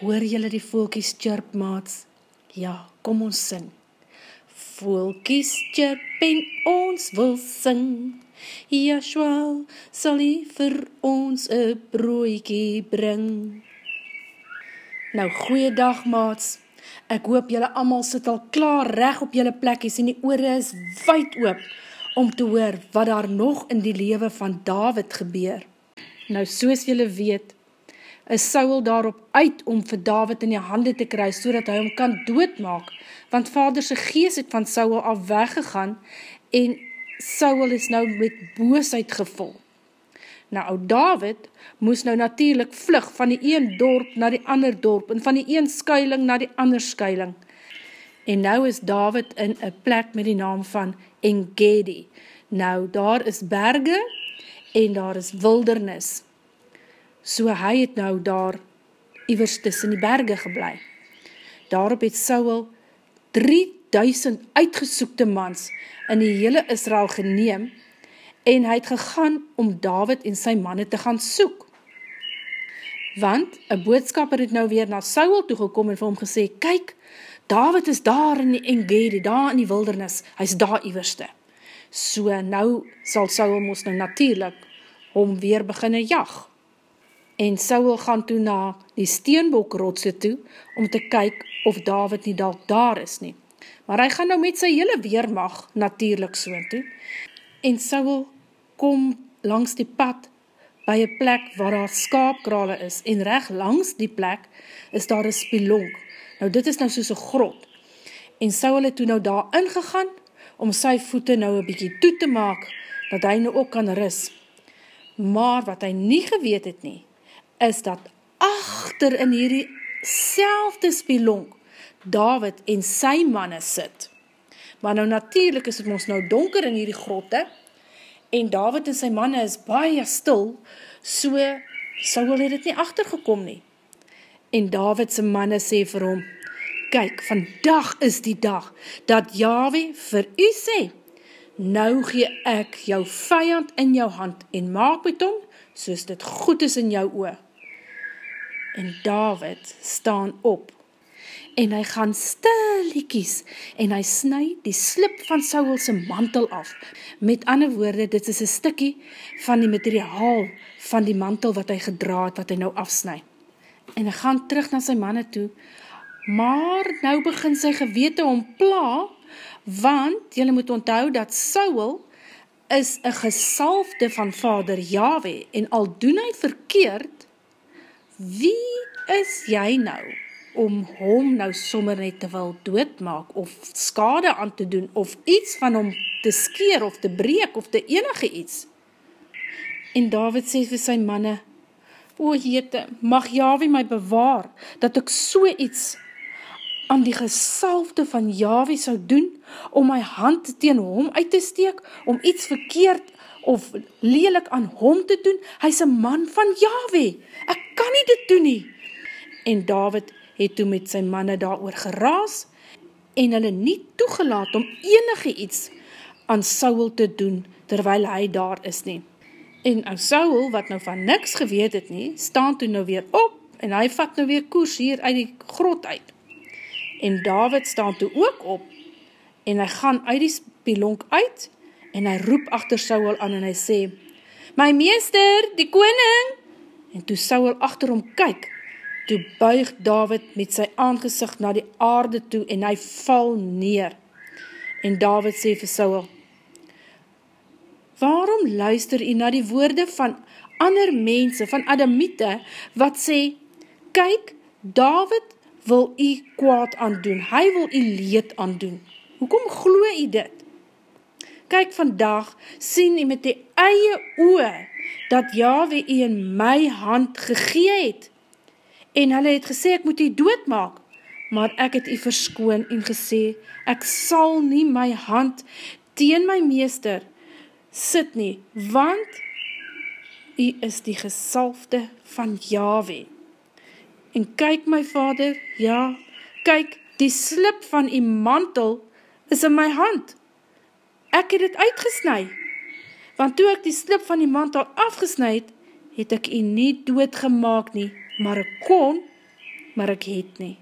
Hoor julle die voeltjies chirp, maats? Ja, kom ons sing. Voeltjies chirp en ons wil sing. Joshua sal hy vir ons 'n broodjie bring. Nou, goeiedag, maats. Ek hoop julle almal sit al klaar reg op julle plekkies en die ore is wyd oop om te hoor wat daar nog in die lewe van Dawid gebeur. Nou, soos julle weet, is Saul daarop uit om vir Dawid in die hande te kry, sodat hy hom kan doodmaak, want Vader se gees het van Saul af weggegaan, en Saul is nou met boosheid gevul. Nou, ou Dawid moes nou natuurlik vlug van die een dorp na die ander dorp, en van die een skuiling na die ander skuiling. En nou is Dawid in 'n plek met die naam van En-Gedi. Nou, daar is berge, en daar is wildernis. So hy het nou daar iewers tussen die berge gebly. Daarop het Saul 3000 uitgesoekte mans in die hele Israel geneem, en hy het gegaan om Dawid en sy manne te gaan soek. Want 'n boodskapper het nou weer na Saul toegekom en vir hom gesê, kyk, Dawid is daar in die En-Gedi, daar in die wildernis, hy is daar iewerste. So nou sal Saul mos nou natuurlik hom weer beginne jag. En Saul gaan toe na die steenbokrotse toe, om te kyk of Dawid nie dalk daar is nie. Maar hy gaan nou met sy hele weermag natuurlik soontoe. En Saul kom langs die pad by 'n plek waar daar skaapkrale is, en reg langs die plek is daar 'n spilonk. Nou dit is nou soos 'n grot. En Saul het toe nou daar ingegaan, om sy voete nou 'n bietjie toe te maak, dat hy nou ook kan rus. Maar wat hy nie geweet het nie, is dat agter in hierdie selfde spilonk Dawid en sy manne sit. Maar nou natuurlik is het ons nou donker in hierdie grotte, en Dawid en sy manne is baie stil, so Saul het dit nie agtergekom nie. En Dawid se manne sê vir hom, kyk, vandag is die dag, dat Jahwe vir u sê, nou gee ek jou vyand in jou hand, en maak met hom, soos dit goed is in jou oë. En Dawid staan op, en hy gaan stilletjies, en hy sny die slip van Saul se mantel af. Met ander woorde, dit is 'n stukkie van die materiaal van die mantel wat hy gedra het, wat hy nou afsny. En hy gaan terug na sy manne toe, maar nou begin sy gewete hom pla, want julle moet onthou dat Saul is 'n gesalfde van Vader Jahwe, en al doen hy verkeerd, wie is jy nou om hom nou sommer net te wil doodmaak, of skade aan te doen, of iets van hom te skeer, of te breek, of te enige iets? En Dawid sê vir sy manne, o Here, mag Jahwe my bewaar, dat ek so iets aan die gesalfde van Jahwe sou doen, om my hand teen hom uit te steek, om iets verkeerd of lelik aan hom te doen. Hy's 'n man van Jahwe, ek kan nie dit doen nie. En Dawid het toe met sy manne daaroor geraas, en hulle nie toegelaat om enige iets aan Saul te doen, terwyl hy daar is nie. En ou Saul, wat nou van niks geweet het nie, staan toe nou weer op, en hy vat nou weer koers hier uit die grot uit. En Dawid staan toe ook op, en hy gaan uit die spilonk uit, en hy roep agter Saul aan, en hy sê, my meester, die koning! En toe Saul agter hom kyk, toe buig Dawid met sy aangesig na die aarde toe, en hy val neer. En Dawid sê vir Saul, waarom luister u na die woorde van ander mense, van Adamiete, wat sê, kyk, Dawid wil u kwaad aandoen, hy wil u leed aandoen. Hoekom glo u dit? Kyk, vandag sien u met die eie oë, dat Jahwe u in my hand gegee het, en hulle het gesê, ek moet u doodmaak, maar ek het u verskoon en gesê, ek sal nie my hand teen my meester sit nie, want u is die gesalfde van Jahwe. En kyk my vader, ja, kyk, die slip van u mantel is in my hand. Ek het dit uitgesny, want toe ek die slip van die mantel afgesny het, het ek u nie doodgemaak nie, maar ek kon maar ek het nie.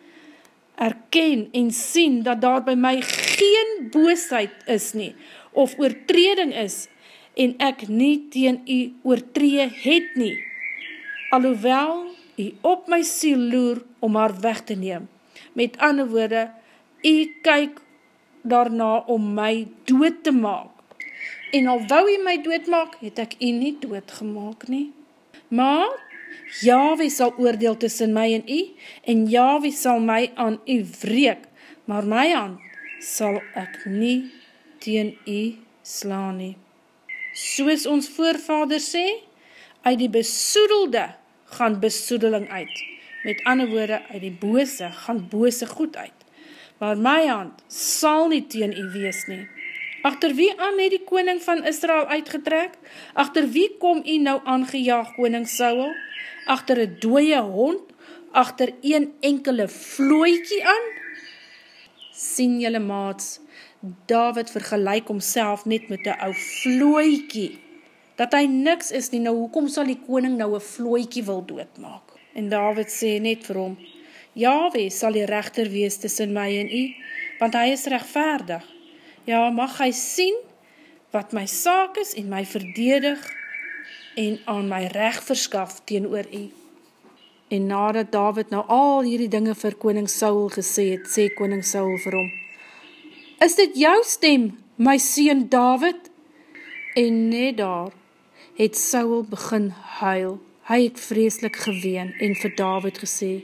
Erken en sien dat daar by my geen boosheid is nie, of oortreding is, en ek nie teen u oortree het nie, alhoewel u op my siel loer om haar weg te neem. Met ander woorde, u kyk daarna om my dood te maak. En al wou u my doodmaak, het ek u nie doodgemaak nie. Maar Jahwe sal oordeel tussen my en u, en Jahwe sal my aan u wreek, maar my hand sal ek nie teen u slaan nie. Soos ons voorvader sê, uit die besoedelde gaan besoedeling uit. Met ander woorde, uit die bose gaan bose goed uit. Maar my hand sal nie teen u wees nie. Agter wie aan het die koning van Israel uitgetrek? Agter wie kom u nou aangejaag, koning Saul? Agter 'n dooie hond? Agter een enkele vlooitjie aan? Sien julle maats, Dawid vergelyk homself net met 'n ou vlooitjie. Dat hy niks is nie, nou hoekom sal die koning nou 'n vlooitjie wil doodmaak? En Dawid sê net vir hom, Jahwe sal die regter wees tussen my en u, want hy is regverdig. Ja, mag hy sien wat my saak is en my verdedig en aan my reg verskaf teenoor u. En nadat Dawid nou al hierdie dinge vir koning Saul gesê het, sê koning Saul vir hom, is dit jou stem, my seun Dawid? En net daar het Saul begin huil. Hy het vreeslik geween en vir Dawid gesê,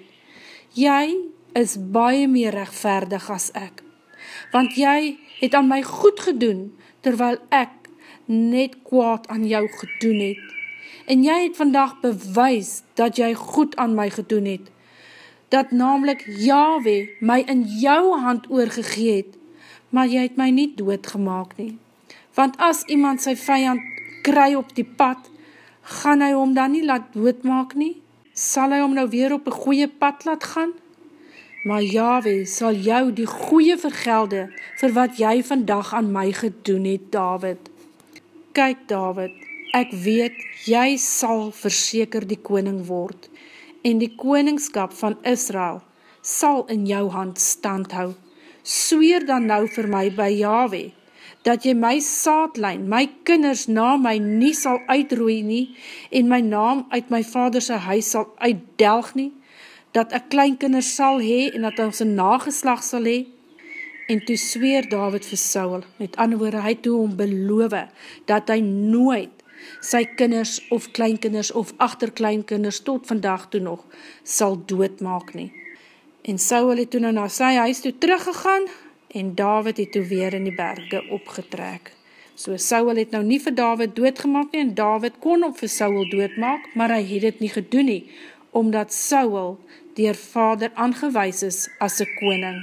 jy is baie meer regverdig as ek, want jy het aan my goed gedoen, terwyl ek net kwaad aan jou gedoen het. En jy het vandag bewys dat jy goed aan my gedoen het, dat naamlik Jahwe my in jou hand oorgegee het, maar jy het my nie doodgemaak nie. Want as iemand sy vyand kry op die pad, gaan hy hom dan nie laat doodmaak nie? Sal hy hom nou weer op 'n goeie pad laat gaan? Maar Jahwe sal jou die goeie vergelde vir wat jy vandag aan my gedoen het, Dawid. Kyk, Dawid, ek weet, jy sal verseker die koning word, en die koningskap van Israel sal in jou hand stand hou. Sweer dan nou vir my by Jahwe, dat jy my saadlyn, my kinders na my nie sal uitroei nie, en my naam uit my vader se huis sal uitdelg nie, dat ek kleinkinders sal hê, en dat ons 'n nageslag sal hê. En toe sweer Dawid vir Saul, met ander woorde, hy toe hom beloof, dat hy nooit sy kinders of kleinkinders of agterkleinkinders tot vandag toe nog sal doodmaak nie. En Saul het toe nou na sy huis toe teruggegaan, en Dawid het toe weer in die berge opgetrek. So Saul het nou nie vir Dawid doodgemaak nie, en Dawid kon op vir Saul doodmaak, maar hy het dit nie gedoen nie, omdat Saul deur Vader aangewys is as 'n koning.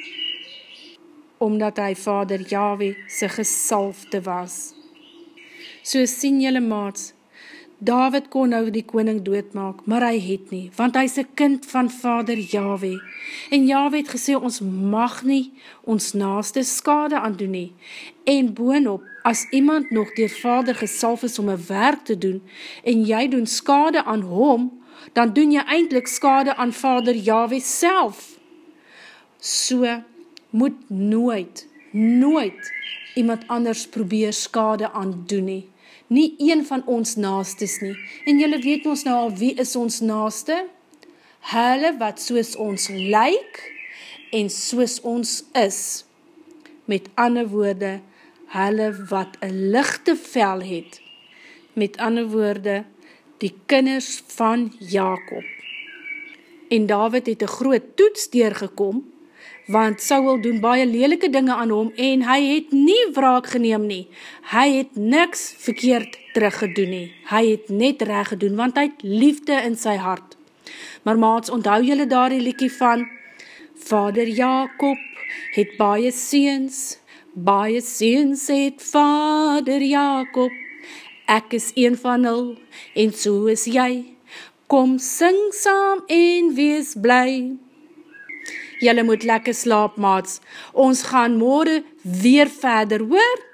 Omdat hy Vader Jahwe se gesalfde was. So sien julle maats, Dawid kon nou die koning doodmaak, maar hy het nie, want hy is 'n kind van Vader Jahwe. En Jahwe het gesê, ons mag nie ons naaste skade aandoen nie. En boonop, as iemand nog deur Vader gesalf is om 'n werk te doen, en jy doen skade aan hom, dan doen jy eintlik skade aan Vader Jahwe self. So moet nooit iemand anders probeer skade aan doen nie. Nie een van ons naastes nie. En julle weet ons nou al, wie is ons naaste? Hulle wat soos ons lyk en soos ons is. Met ander woorde, hulle wat 'n ligte vel het. Met ander woorde, die kinders van Jakob. En Dawid het 'n groot toets deurgekom, want Saul doen baie lelike dinge aan hom, en hy het nie wraak geneem nie. Hy het niks verkeerd teruggedoen nie. Hy het net reg gedoen, want hy het liefde in sy hart. Maar maats, onthou julle daardie liedjie van, Vader Jakob het baie seuns het Vader Jakob. Ek is een van hul, en so is jy. Kom sing saam en wees bly. Julle moet lekker slaap, maats. Ons gaan môre weer verder, hoor?